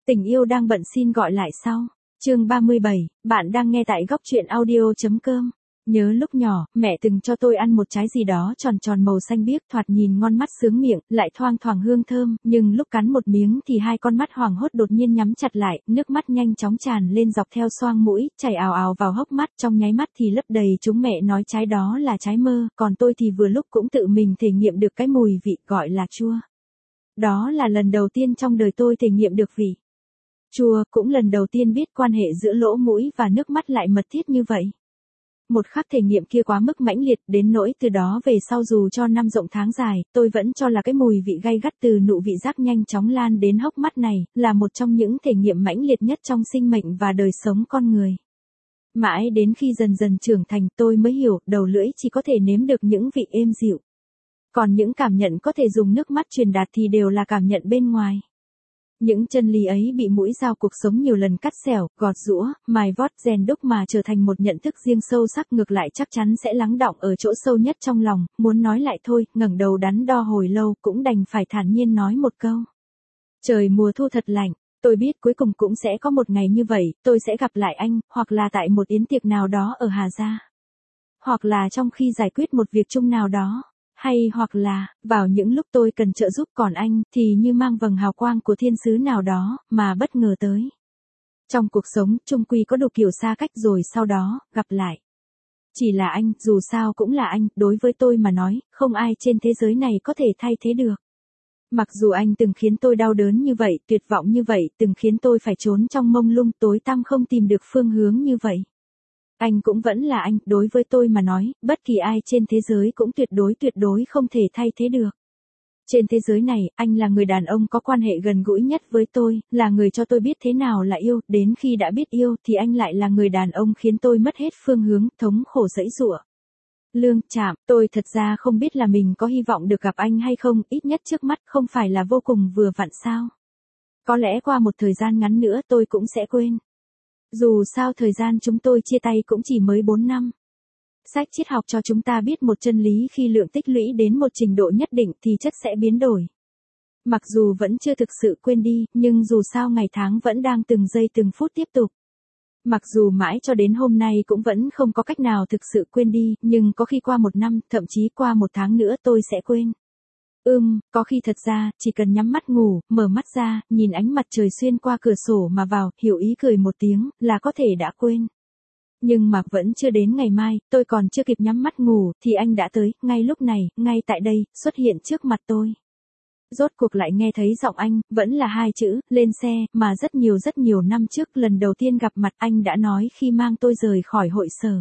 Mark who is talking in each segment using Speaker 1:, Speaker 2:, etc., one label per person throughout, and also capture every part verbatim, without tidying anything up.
Speaker 1: Tình yêu đang bận xin gọi lại sau. Chương ba mươi bảy, bạn đang nghe tại góc truyện audio.com. Nhớ lúc nhỏ, mẹ từng cho tôi ăn một trái gì đó tròn tròn màu xanh biếc thoạt nhìn ngon mắt sướng miệng, lại thoang thoảng hương thơm, nhưng lúc cắn một miếng thì hai con mắt hoảng hốt đột nhiên nhắm chặt lại, nước mắt nhanh chóng tràn lên dọc theo xoang mũi, chảy ào ào vào hốc mắt, trong nháy mắt thì lấp đầy. Chúng mẹ nói trái đó là trái mơ, còn tôi thì vừa lúc cũng tự mình thể nghiệm được cái mùi vị gọi là chua. Đó là lần đầu tiên trong đời tôi thể nghiệm được vị chua, cũng lần đầu tiên biết quan hệ giữa lỗ mũi và nước mắt lại mật thiết như vậy. Một khắc thể nghiệm kia quá mức mãnh liệt đến nỗi từ đó về sau dù cho năm rộng tháng dài, tôi vẫn cho là cái mùi vị gay gắt từ nụ vị giác nhanh chóng lan đến hốc mắt này, là một trong những thể nghiệm mãnh liệt nhất trong sinh mệnh và đời sống con người. Mãi đến khi dần dần trưởng thành tôi mới hiểu, đầu lưỡi chỉ có thể nếm được những vị êm dịu. Còn những cảm nhận có thể dùng nước mắt truyền đạt thì đều là cảm nhận bên ngoài. Những chân lý ấy bị mũi dao cuộc sống nhiều lần cắt xẻo, gọt giũa, mài vót rèn đúc mà trở thành một nhận thức riêng sâu sắc, ngược lại chắc chắn sẽ lắng đọng ở chỗ sâu nhất trong lòng, muốn nói lại thôi, ngẩng đầu đắn đo hồi lâu cũng đành phải thản nhiên nói một câu. Trời mùa thu thật lạnh, tôi biết cuối cùng cũng sẽ có một ngày như vậy, tôi sẽ gặp lại anh, hoặc là tại một yến tiệc nào đó ở Hà Gia. Hoặc là trong khi giải quyết một việc chung nào đó. Hay hoặc là, vào những lúc tôi cần trợ giúp, còn anh, thì như mang vầng hào quang của thiên sứ nào đó, mà bất ngờ tới. Trong cuộc sống, chung quy có đủ kiểu xa cách rồi sau đó, gặp lại. Chỉ là anh, dù sao cũng là anh, đối với tôi mà nói, không ai trên thế giới này có thể thay thế được. Mặc dù anh từng khiến tôi đau đớn như vậy, tuyệt vọng như vậy, từng khiến tôi phải trốn trong mông lung tối tăm không tìm được phương hướng như vậy. Anh cũng vẫn là anh, đối với tôi mà nói, bất kỳ ai trên thế giới cũng tuyệt đối tuyệt đối không thể thay thế được. Trên thế giới này, anh là người đàn ông có quan hệ gần gũi nhất với tôi, là người cho tôi biết thế nào là yêu, đến khi đã biết yêu thì anh lại là người đàn ông khiến tôi mất hết phương hướng, thống khổ giãy giụa. Lương Trạm, tôi thật ra không biết là mình có hy vọng được gặp anh hay không, ít nhất trước mắt không phải là vô cùng vừa vặn sao. Có lẽ qua một thời gian ngắn nữa tôi cũng sẽ quên. Dù sao thời gian chúng tôi chia tay cũng chỉ mới bốn năm. Sách triết học cho chúng ta biết một chân lý, khi lượng tích lũy đến một trình độ nhất định thì chất sẽ biến đổi. Mặc dù vẫn chưa thực sự quên đi, nhưng dù sao ngày tháng vẫn đang từng giây từng phút tiếp tục. Mặc dù mãi cho đến hôm nay cũng vẫn không có cách nào thực sự quên đi, nhưng có khi qua một năm, thậm chí qua một tháng nữa tôi sẽ quên. Ừm, có khi thật ra, chỉ cần nhắm mắt ngủ, mở mắt ra, nhìn ánh mặt trời xuyên qua cửa sổ mà vào, hiểu ý cười một tiếng, là có thể đã quên. Nhưng mà vẫn chưa đến ngày mai, tôi còn chưa kịp nhắm mắt ngủ, thì anh đã tới, ngay lúc này, ngay tại đây, xuất hiện trước mặt tôi. Rốt cuộc lại nghe thấy giọng anh, vẫn là hai chữ, lên xe, mà rất nhiều rất nhiều năm trước, lần đầu tiên gặp mặt anh đã nói khi mang tôi rời khỏi hội sở.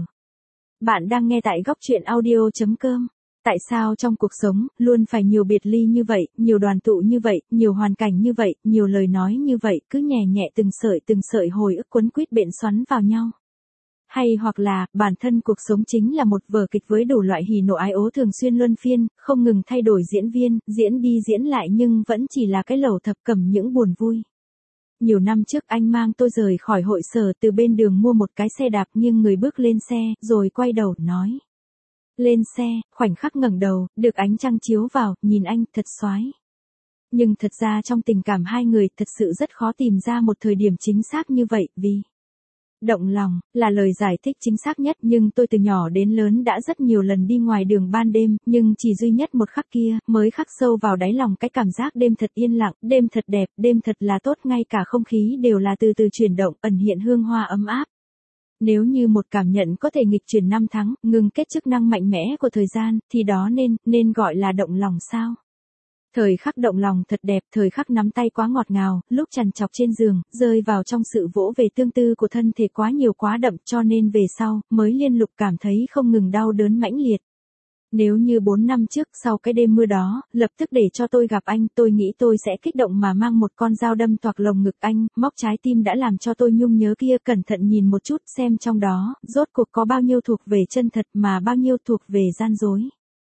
Speaker 1: Bạn đang nghe tại góc truyện audio.com. Tại sao trong cuộc sống, luôn phải nhiều biệt ly như vậy, nhiều đoàn tụ như vậy, nhiều hoàn cảnh như vậy, nhiều lời nói như vậy, cứ nhẹ nhẹ từng sợi từng sợi hồi ức quấn quýt bện xoắn vào nhau. Hay hoặc là, bản thân cuộc sống chính là một vở kịch với đủ loại hỉ nộ ái ố thường xuyên luân phiên, không ngừng thay đổi diễn viên, diễn đi diễn lại nhưng vẫn chỉ là cái lẩu thập cẩm những buồn vui. Nhiều năm trước anh mang tôi rời khỏi hội sở, từ bên đường mua một cái xe đạp, nghiêng người bước lên xe, rồi quay đầu, nói. Lên xe, khoảnh khắc ngẩng đầu, được ánh trăng chiếu vào, nhìn anh, thật xoái. Nhưng thật ra trong tình cảm hai người, thật sự rất khó tìm ra một thời điểm chính xác như vậy, vì động lòng, là lời giải thích chính xác nhất, nhưng tôi từ nhỏ đến lớn đã rất nhiều lần đi ngoài đường ban đêm, nhưng chỉ duy nhất một khắc kia, mới khắc sâu vào đáy lòng cái cảm giác đêm thật yên lặng, đêm thật đẹp, đêm thật là tốt, ngay cả không khí đều là từ từ chuyển động, ẩn hiện hương hoa ấm áp. Nếu như một cảm nhận có thể nghịch chuyển năm tháng, ngừng kết chức năng mạnh mẽ của thời gian, thì đó nên, nên gọi là động lòng sao? Thời khắc động lòng thật đẹp, thời khắc nắm tay quá ngọt ngào, lúc trằn trọc trên giường, rơi vào trong sự vỗ về tương tư của thân thể quá nhiều quá đậm, cho nên về sau, mới liên lục cảm thấy không ngừng đau đớn mãnh liệt. Nếu như bốn năm trước, sau cái đêm mưa đó, lập tức để cho tôi gặp anh, tôi nghĩ tôi sẽ kích động mà mang một con dao đâm toạc lồng ngực anh, móc trái tim đã làm cho tôi nhung nhớ kia, cẩn thận nhìn một chút, xem trong đó, rốt cuộc có bao nhiêu thuộc về chân thật mà bao nhiêu thuộc về gian dối.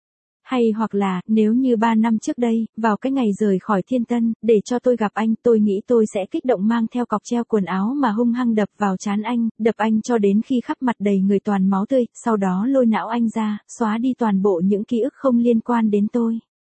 Speaker 1: Hay hoặc là, nếu như ba năm trước đây, vào cái ngày rời khỏi Thiên Tân, để cho tôi gặp anh, tôi nghĩ tôi sẽ kích động mang theo cọc treo quần áo mà hung hăng đập vào trán anh, đập anh cho đến khi khắp mặt đầy người toàn máu tươi, sau đó lôi não anh ra, xóa đi toàn bộ những ký ức không liên quan đến tôi.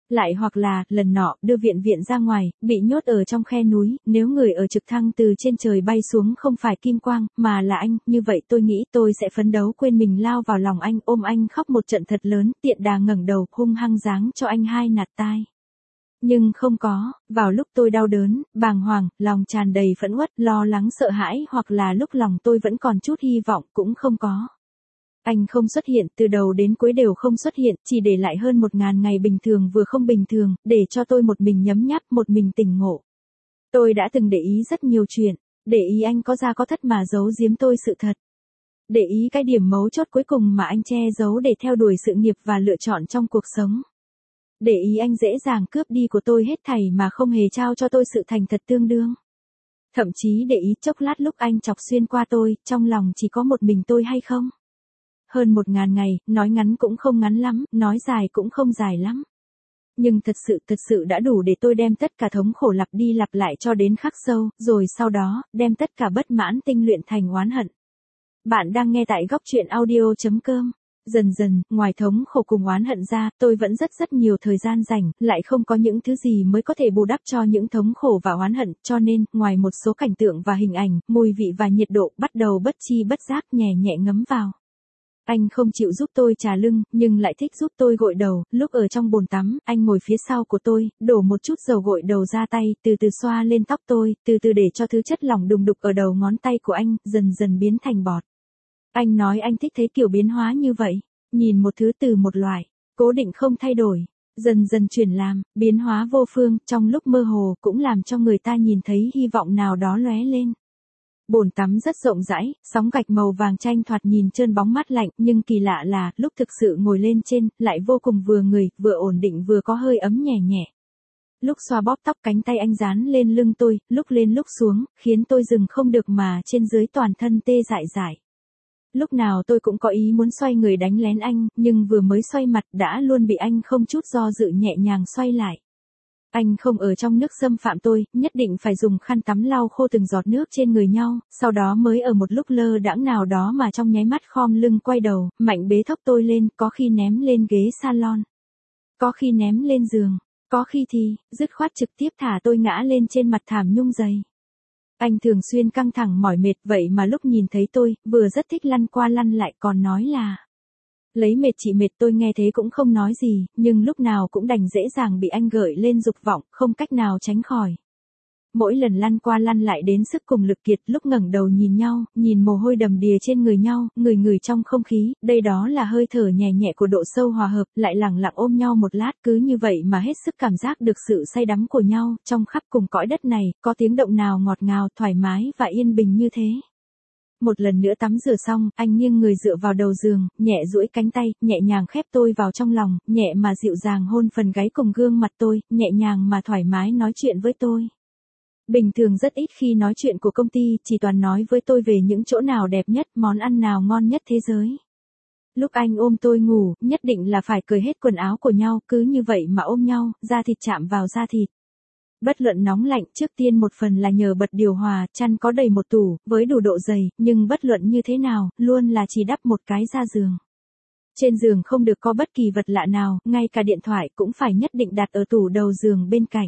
Speaker 1: Lại hoặc là, lần nọ, đưa viện viện ra ngoài, bị nhốt ở trong khe núi, nếu người ở trực thăng từ trên trời bay xuống không phải Kim Quang, mà là anh, như vậy tôi nghĩ tôi sẽ phấn đấu quên mình lao vào lòng anh, ôm anh khóc một trận thật lớn, tiện đà ngẩng đầu, hung hăng giáng cho anh hai nạt tai. Nhưng không có, vào lúc tôi đau đớn, bàng hoàng, lòng tràn đầy phẫn uất, lo lắng sợ hãi hoặc là lúc lòng tôi vẫn còn chút hy vọng cũng không có. Anh không xuất hiện, từ đầu đến cuối đều không xuất hiện, chỉ để lại hơn một ngàn ngày bình thường vừa không bình thường, để cho tôi một mình nhấm nháp, một mình tỉnh ngộ. Tôi đã từng để ý rất nhiều chuyện, để ý anh có ra có thất mà giấu giếm tôi sự thật. Để ý cái điểm mấu chốt cuối cùng mà anh che giấu để theo đuổi sự nghiệp và lựa chọn trong cuộc sống. Để ý anh dễ dàng cướp đi của tôi hết thảy mà không hề trao cho tôi sự thành thật tương đương. Thậm chí để ý chốc lát lúc anh chọc xuyên qua tôi, trong lòng chỉ có một mình tôi hay không. Hơn một ngàn ngày, nói ngắn cũng không ngắn lắm, nói dài cũng không dài lắm. Nhưng thật sự thật sự đã đủ để tôi đem tất cả thống khổ lặp đi lặp lại cho đến khắc sâu, rồi sau đó, đem tất cả bất mãn tinh luyện thành oán hận. Bạn đang nghe tại góc truyện audio.com. Dần dần, ngoài thống khổ cùng oán hận ra, tôi vẫn rất rất nhiều thời gian rảnh, lại không có những thứ gì mới có thể bù đắp cho những thống khổ và oán hận, cho nên, ngoài một số cảnh tượng và hình ảnh, mùi vị và nhiệt độ, bắt đầu bất chi bất giác nhẹ nhẹ ngấm vào. Anh không chịu giúp tôi trà lưng, nhưng lại thích giúp tôi gội đầu, lúc ở trong bồn tắm, anh ngồi phía sau của tôi, đổ một chút dầu gội đầu ra tay, từ từ xoa lên tóc tôi, từ từ để cho thứ chất lỏng đùng đục ở đầu ngón tay của anh, dần dần biến thành bọt. Anh nói anh thích thấy kiểu biến hóa như vậy, nhìn một thứ từ một loại, cố định không thay đổi, dần dần chuyển làm, biến hóa vô phương, trong lúc mơ hồ cũng làm cho người ta nhìn thấy hy vọng nào đó lóe lên. Bồn tắm rất rộng rãi, sóng gạch màu vàng chanh thoạt nhìn trơn bóng mát lạnh, nhưng kỳ lạ là, lúc thực sự ngồi lên trên, lại vô cùng vừa người, vừa ổn định vừa có hơi ấm nhẹ nhẹ. Lúc xoa bóp tóc cánh tay anh dán lên lưng tôi, lúc lên lúc xuống, khiến tôi dừng không được mà trên dưới toàn thân tê dại dại. Lúc nào tôi cũng có ý muốn xoay người đánh lén anh, nhưng vừa mới xoay mặt đã luôn bị anh không chút do dự nhẹ nhàng xoay lại. Anh không ở trong nước xâm phạm tôi, nhất định phải dùng khăn tắm lau khô từng giọt nước trên người nhau, sau đó mới ở một lúc lơ đãng nào đó mà trong nháy mắt khom lưng quay đầu, mạnh bế thốc tôi lên, có khi ném lên ghế salon, có khi ném lên giường, có khi thì, dứt khoát trực tiếp thả tôi ngã lên trên mặt thảm nhung dày. Anh thường xuyên căng thẳng mỏi mệt vậy mà lúc nhìn thấy tôi, vừa rất thích lăn qua lăn lại còn nói là lấy mệt chị mệt, tôi nghe thế cũng không nói gì, nhưng lúc nào cũng đành dễ dàng bị anh gợi lên dục vọng, không cách nào tránh khỏi. Mỗi lần lăn qua lăn lại đến sức cùng lực kiệt, lúc ngẩng đầu nhìn nhau, nhìn mồ hôi đầm đìa trên người nhau, người người trong không khí, đây đó là hơi thở nhẹ nhẹ của độ sâu hòa hợp, lại lẳng lặng ôm nhau một lát, cứ như vậy mà hết sức cảm giác được sự say đắm của nhau, trong khắp cùng cõi đất này, có tiếng động nào ngọt ngào, thoải mái và yên bình như thế. Một lần nữa tắm rửa xong, anh nghiêng người dựa vào đầu giường, nhẹ duỗi cánh tay, nhẹ nhàng khép tôi vào trong lòng, nhẹ mà dịu dàng hôn phần gáy cùng gương mặt tôi, nhẹ nhàng mà thoải mái nói chuyện với tôi. Bình thường rất ít khi nói chuyện của công ty, chỉ toàn nói với tôi về những chỗ nào đẹp nhất, món ăn nào ngon nhất thế giới. Lúc anh ôm tôi ngủ, nhất định là phải cởi hết quần áo của nhau, cứ như vậy mà ôm nhau, da thịt chạm vào da thịt. Bất luận nóng lạnh, trước tiên một phần là nhờ bật điều hòa, chăn có đầy một tủ, với đủ độ dày, nhưng bất luận như thế nào, luôn là chỉ đắp một cái ra giường. Trên giường không được có bất kỳ vật lạ nào, ngay cả điện thoại cũng phải nhất định đặt ở tủ đầu giường bên cạnh.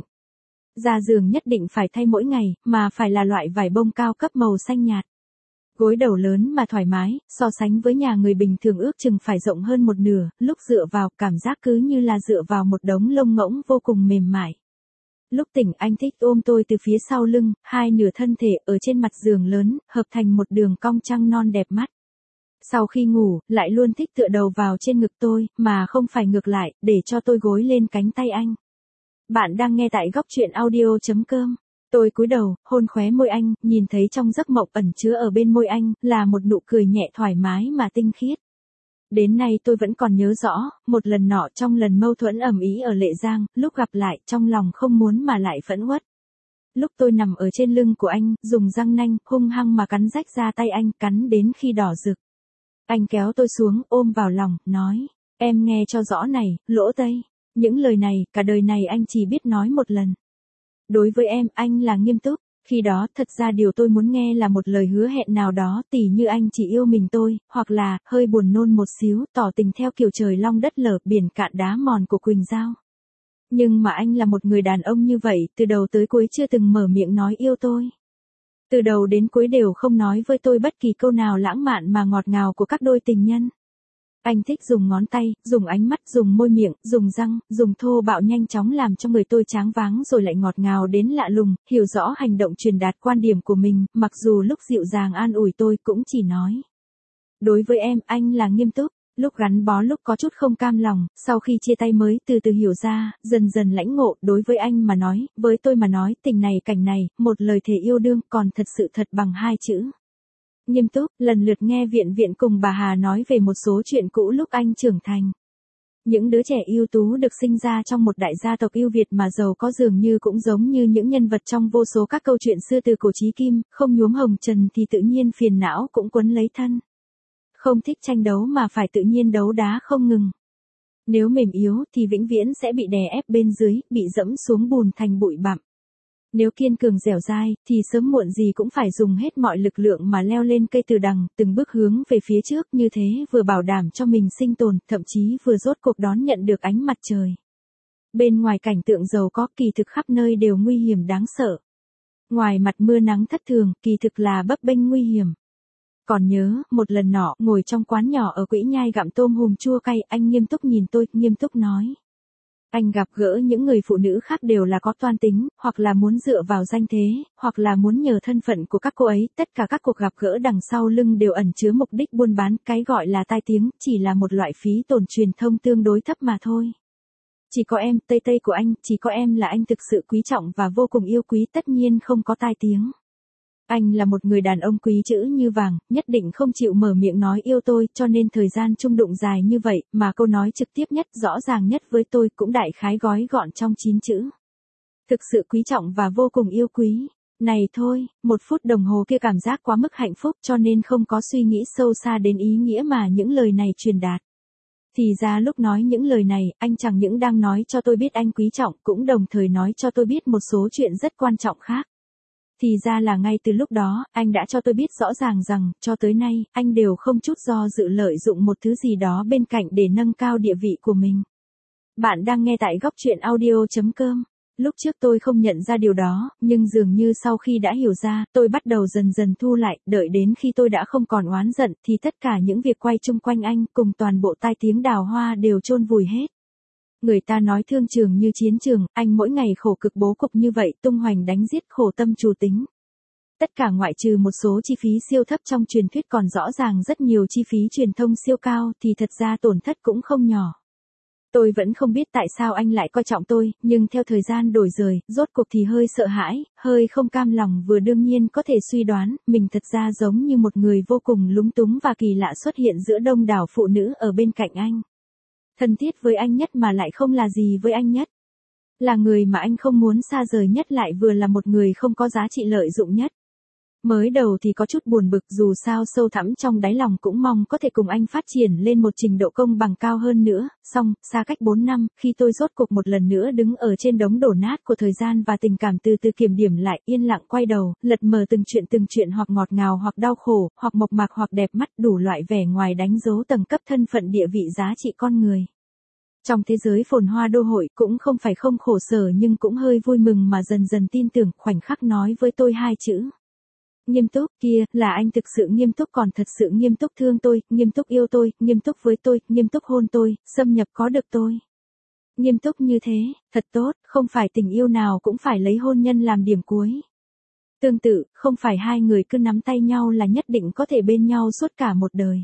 Speaker 1: Ra giường nhất định phải thay mỗi ngày, mà phải là loại vải bông cao cấp màu xanh nhạt. Gối đầu lớn mà thoải mái, so sánh với nhà người bình thường ước chừng phải rộng hơn một nửa, lúc dựa vào, cảm giác cứ như là dựa vào một đống lông ngỗng vô cùng mềm mại. Lúc tỉnh anh thích ôm tôi từ phía sau lưng, hai nửa thân thể ở trên mặt giường lớn, hợp thành một đường cong trăng non đẹp mắt. Sau khi ngủ, lại luôn thích tựa đầu vào trên ngực tôi, mà không phải ngược lại, để cho tôi gối lên cánh tay anh. Bạn đang nghe tại góc truyện audio.com. Tôi cúi đầu, hôn khóe môi anh, nhìn thấy trong giấc mộng ẩn chứa ở bên môi anh, là một nụ cười nhẹ thoải mái mà tinh khiết. Đến nay tôi vẫn còn nhớ rõ, một lần nọ trong lần mâu thuẫn ầm ĩ ở Lệ Giang, lúc gặp lại, trong lòng không muốn mà lại phẫn uất. Lúc tôi nằm ở trên lưng của anh, dùng răng nanh, hung hăng mà cắn rách da tay anh, cắn đến khi đỏ rực. Anh kéo tôi xuống, ôm vào lòng, nói, em nghe cho rõ này, Lỗ Tây. Những lời này, cả đời này anh chỉ biết nói một lần. Đối với em, anh là nghiêm túc. Khi đó, thật ra điều tôi muốn nghe là một lời hứa hẹn nào đó, tỉ như anh chỉ yêu mình tôi, hoặc là, hơi buồn nôn một xíu, tỏ tình theo kiểu trời long đất lở, biển cạn đá mòn của Quỳnh Giao. Nhưng mà anh là một người đàn ông như vậy, từ đầu tới cuối chưa từng mở miệng nói yêu tôi. Từ đầu đến cuối đều không nói với tôi bất kỳ câu nào lãng mạn mà ngọt ngào của các đôi tình nhân. Anh thích dùng ngón tay, dùng ánh mắt, dùng môi miệng, dùng răng, dùng thô bạo nhanh chóng làm cho người tôi choáng váng rồi lại ngọt ngào đến lạ lùng, hiểu rõ hành động truyền đạt quan điểm của mình, mặc dù lúc dịu dàng an ủi tôi cũng chỉ nói. Đối với em, anh là nghiêm túc. Lúc gắn bó lúc có chút không cam lòng, sau khi chia tay mới từ từ hiểu ra, dần dần lãnh ngộ, đối với anh mà nói, với tôi mà nói, tình này cảnh này, một lời thề yêu đương còn thật sự thật bằng hai chữ. Nghiêm túc, lần lượt nghe Viện Viện cùng bà Hà nói về một số chuyện cũ lúc anh trưởng thành. Những đứa trẻ ưu tú được sinh ra trong một đại gia tộc yêu Việt mà giàu có dường như cũng giống như những nhân vật trong vô số các câu chuyện xưa từ cổ chí kim, không nhuốm hồng trần thì tự nhiên phiền não cũng quấn lấy thân. Không thích tranh đấu mà phải tự nhiên đấu đá không ngừng. Nếu mềm yếu thì vĩnh viễn sẽ bị đè ép bên dưới, bị dẫm xuống bùn thành bụi bặm. Nếu kiên cường dẻo dai, thì sớm muộn gì cũng phải dùng hết mọi lực lượng mà leo lên cây từ đằng, từng bước hướng về phía trước, như thế vừa bảo đảm cho mình sinh tồn, thậm chí vừa rốt cuộc đón nhận được ánh mặt trời. Bên ngoài cảnh tượng giàu có, kỳ thực khắp nơi đều nguy hiểm đáng sợ. Ngoài mặt mưa nắng thất thường, kỳ thực là bấp bênh nguy hiểm. Còn nhớ, một lần nọ, ngồi trong quán nhỏ ở Quỹ Nhai gặm tôm hùm chua cay, anh nghiêm túc nhìn tôi, nghiêm túc nói. Anh gặp gỡ những người phụ nữ khác đều là có toan tính, hoặc là muốn dựa vào danh thế, hoặc là muốn nhờ thân phận của các cô ấy, tất cả các cuộc gặp gỡ đằng sau lưng đều ẩn chứa mục đích buôn bán, cái gọi là tai tiếng, chỉ là một loại phí tổn truyền thông tương đối thấp mà thôi. Chỉ có em, Tây Tây của anh, chỉ có em là anh thực sự quý trọng và vô cùng yêu quý, tất nhiên không có tai tiếng. Anh là một người đàn ông quý chữ như vàng, nhất định không chịu mở miệng nói yêu tôi, cho nên thời gian chung đụng dài như vậy, mà câu nói trực tiếp nhất, rõ ràng nhất với tôi cũng đại khái gói gọn trong chín chữ. Thực sự quý trọng và vô cùng yêu quý. Này thôi, một phút đồng hồ kia cảm giác quá mức hạnh phúc cho nên không có suy nghĩ sâu xa đến ý nghĩa mà những lời này truyền đạt. Thì ra lúc nói những lời này, anh chẳng những đang nói cho tôi biết anh quý trọng, cũng đồng thời nói cho tôi biết một số chuyện rất quan trọng khác. Thì ra là ngay từ lúc đó, anh đã cho tôi biết rõ ràng rằng, cho tới nay, anh đều không chút do dự lợi dụng một thứ gì đó bên cạnh để nâng cao địa vị của mình. Bạn đang nghe tại góc truyện audio chấm com. Lúc trước tôi không nhận ra điều đó, nhưng dường như sau khi đã hiểu ra, tôi bắt đầu dần dần thu lại, đợi đến khi tôi đã không còn oán giận, thì tất cả những việc quay chung quanh anh, cùng toàn bộ tai tiếng đào hoa đều chôn vùi hết. Người ta nói thương trường như chiến trường, anh mỗi ngày khổ cực bố cục như vậy, tung hoành đánh giết khổ tâm trù tính. Tất cả ngoại trừ một số chi phí siêu thấp trong truyền thuyết còn rõ ràng rất nhiều chi phí truyền thông siêu cao thì thật ra tổn thất cũng không nhỏ. Tôi vẫn không biết tại sao anh lại coi trọng tôi, nhưng theo thời gian đổi rời, rốt cuộc thì hơi sợ hãi, hơi không cam lòng vừa đương nhiên có thể suy đoán, mình thật ra giống như một người vô cùng lúng túng và kỳ lạ xuất hiện giữa đông đảo phụ nữ ở bên cạnh anh. Thân thiết với anh nhất mà lại không là gì với anh nhất. Là người mà anh không muốn xa rời nhất lại vừa là một người không có giá trị lợi dụng nhất. Mới đầu thì có chút buồn bực dù sao sâu thẳm trong đáy lòng cũng mong có thể cùng anh phát triển lên một trình độ công bằng cao hơn nữa, song, xa cách bốn năm, khi tôi rốt cuộc một lần nữa đứng ở trên đống đổ nát của thời gian và tình cảm từ từ kiểm điểm lại, yên lặng quay đầu, lật mờ từng chuyện từng chuyện hoặc ngọt ngào hoặc đau khổ, hoặc mộc mạc hoặc đẹp mắt, đủ loại vẻ ngoài đánh dấu tầng cấp thân phận địa vị giá trị con người. Trong thế giới phồn hoa đô hội cũng không phải không khổ sở nhưng cũng hơi vui mừng mà dần dần tin tưởng, khoảnh khắc nói với tôi hai chữ. Nghiêm túc, kia, là anh thực sự nghiêm túc còn thật sự nghiêm túc thương tôi, nghiêm túc yêu tôi, nghiêm túc với tôi, nghiêm túc hôn tôi, xâm nhập có được tôi. Nghiêm túc như thế, thật tốt, không phải tình yêu nào cũng phải lấy hôn nhân làm điểm cuối. Tương tự, không phải hai người cứ nắm tay nhau là nhất định có thể bên nhau suốt cả một đời.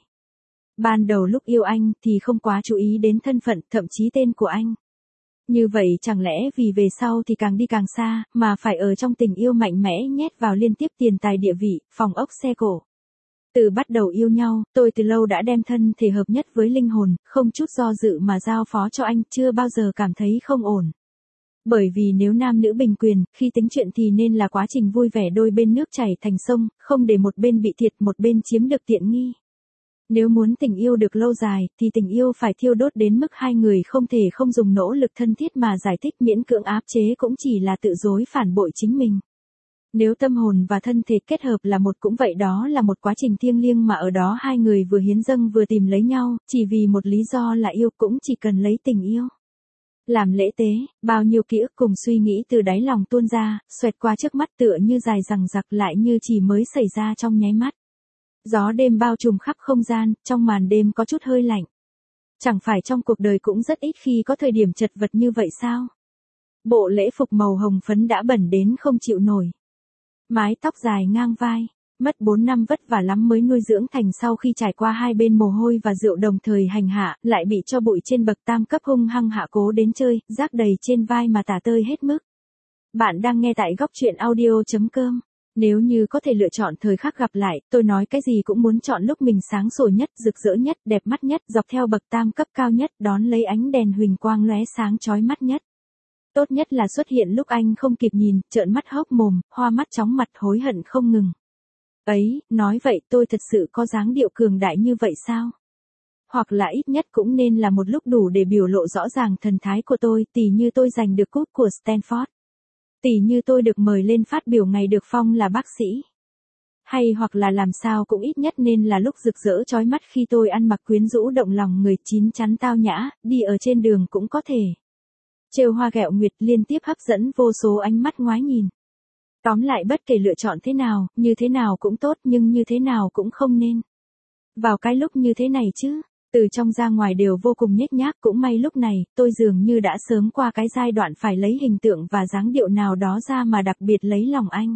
Speaker 1: Ban đầu lúc yêu anh thì không quá chú ý đến thân phận, thậm chí tên của anh. Như vậy chẳng lẽ vì về sau thì càng đi càng xa, mà phải ở trong tình yêu mạnh mẽ nhét vào liên tiếp tiền tài địa vị, phòng ốc xe cổ. Từ bắt đầu yêu nhau, tôi từ lâu đã đem thân thể hợp nhất với linh hồn, không chút do dự mà giao phó cho anh, chưa bao giờ cảm thấy không ổn. Bởi vì nếu nam nữ bình quyền, khi tính chuyện thì nên là quá trình vui vẻ đôi bên nước chảy thành sông, không để một bên bị thiệt một bên chiếm được tiện nghi. Nếu muốn tình yêu được lâu dài, thì tình yêu phải thiêu đốt đến mức hai người không thể không dùng nỗ lực thân thiết mà giải thích, miễn cưỡng áp chế cũng chỉ là tự dối phản bội chính mình. Nếu tâm hồn và thân thể kết hợp là một cũng vậy, đó là một quá trình thiêng liêng mà ở đó hai người vừa hiến dâng vừa tìm lấy nhau, chỉ vì một lý do là yêu, cũng chỉ cần lấy tình yêu. Làm lễ tế, bao nhiêu ký ức cùng suy nghĩ từ đáy lòng tuôn ra, xoẹt qua trước mắt tựa như dài dằng dặc lại như chỉ mới xảy ra trong nháy mắt. Gió đêm bao trùm khắp không gian, trong màn đêm có chút hơi lạnh. Chẳng phải trong cuộc đời cũng rất ít khi có thời điểm chật vật như vậy sao? Bộ lễ phục màu hồng phấn đã bẩn đến không chịu nổi. Mái tóc dài ngang vai, mất bốn năm vất vả lắm mới nuôi dưỡng thành sau khi trải qua hai bên mồ hôi và rượu đồng thời hành hạ, lại bị cho bụi trên bậc tam cấp hung hăng hạ cố đến chơi, rác đầy trên vai mà tả tơi hết mức. Bạn đang nghe tại góc truyện audio.com. Nếu như có thể lựa chọn thời khắc gặp lại, tôi nói cái gì cũng muốn chọn lúc mình sáng sủa nhất, rực rỡ nhất, đẹp mắt nhất, dọc theo bậc tam cấp cao nhất, đón lấy ánh đèn huỳnh quang lóe sáng chói mắt nhất. Tốt nhất là xuất hiện lúc anh không kịp nhìn, trợn mắt hốc mồm, hoa mắt chóng mặt hối hận không ngừng. Ấy, nói vậy tôi thật sự có dáng điệu cường đại như vậy sao? Hoặc là ít nhất cũng nên là một lúc đủ để biểu lộ rõ ràng thần thái của tôi, tỉ như tôi giành được cúp của Stanford. Tỉ như tôi được mời lên phát biểu ngày được phong là bác sĩ. Hay hoặc là làm sao cũng ít nhất nên là lúc rực rỡ chói mắt khi tôi ăn mặc quyến rũ động lòng người, chín chắn tao nhã, đi ở trên đường cũng có thể. Trêu hoa ghẹo nguyệt liên tiếp hấp dẫn vô số ánh mắt ngoái nhìn. Tóm lại bất kể lựa chọn thế nào, như thế nào cũng tốt nhưng như thế nào cũng không nên. Vào cái lúc như thế này chứ, từ trong ra ngoài đều vô cùng nhếch nhác, cũng may lúc này, tôi dường như đã sớm qua cái giai đoạn phải lấy hình tượng và dáng điệu nào đó ra mà đặc biệt lấy lòng anh.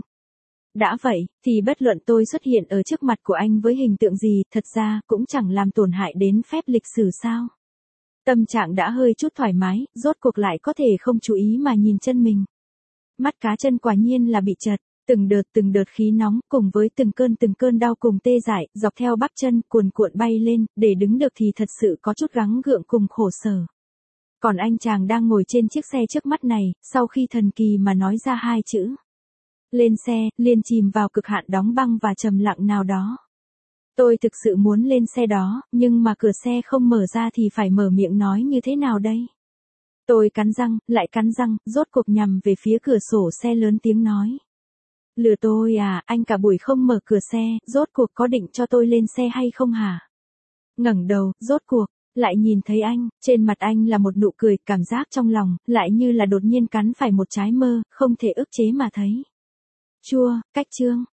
Speaker 1: Đã vậy, thì bất luận tôi xuất hiện ở trước mặt của anh với hình tượng gì, thật ra cũng chẳng làm tổn hại đến phép lịch sử sao. Tâm trạng đã hơi chút thoải mái, rốt cuộc lại có thể không chú ý mà nhìn chân mình. Mắt cá chân quả nhiên là bị chật, từng đợt từng đợt khí nóng, cùng với từng cơn từng cơn đau cùng tê dại, dọc theo bắp chân, cuồn cuộn bay lên, để đứng được thì thật sự có chút gắng gượng cùng khổ sở. Còn anh chàng đang ngồi trên chiếc xe trước mắt này, sau khi thần kỳ mà nói ra hai chữ. Lên xe, liền chìm vào cực hạn đóng băng và trầm lặng nào đó. Tôi thực sự muốn lên xe đó, nhưng mà cửa xe không mở ra thì phải mở miệng nói như thế nào đây? Tôi cắn răng, lại cắn răng, rốt cuộc nhằm về phía cửa sổ xe lớn tiếng nói. Lừa tôi à, anh cả buổi không mở cửa xe, rốt cuộc có định cho tôi lên xe hay không hả? Ngẩng đầu, rốt cuộc, lại nhìn thấy anh, trên mặt anh là một nụ cười, cảm giác trong lòng, lại như là đột nhiên cắn phải một trái mơ, không thể ức chế mà thấy. Chua, cách chương.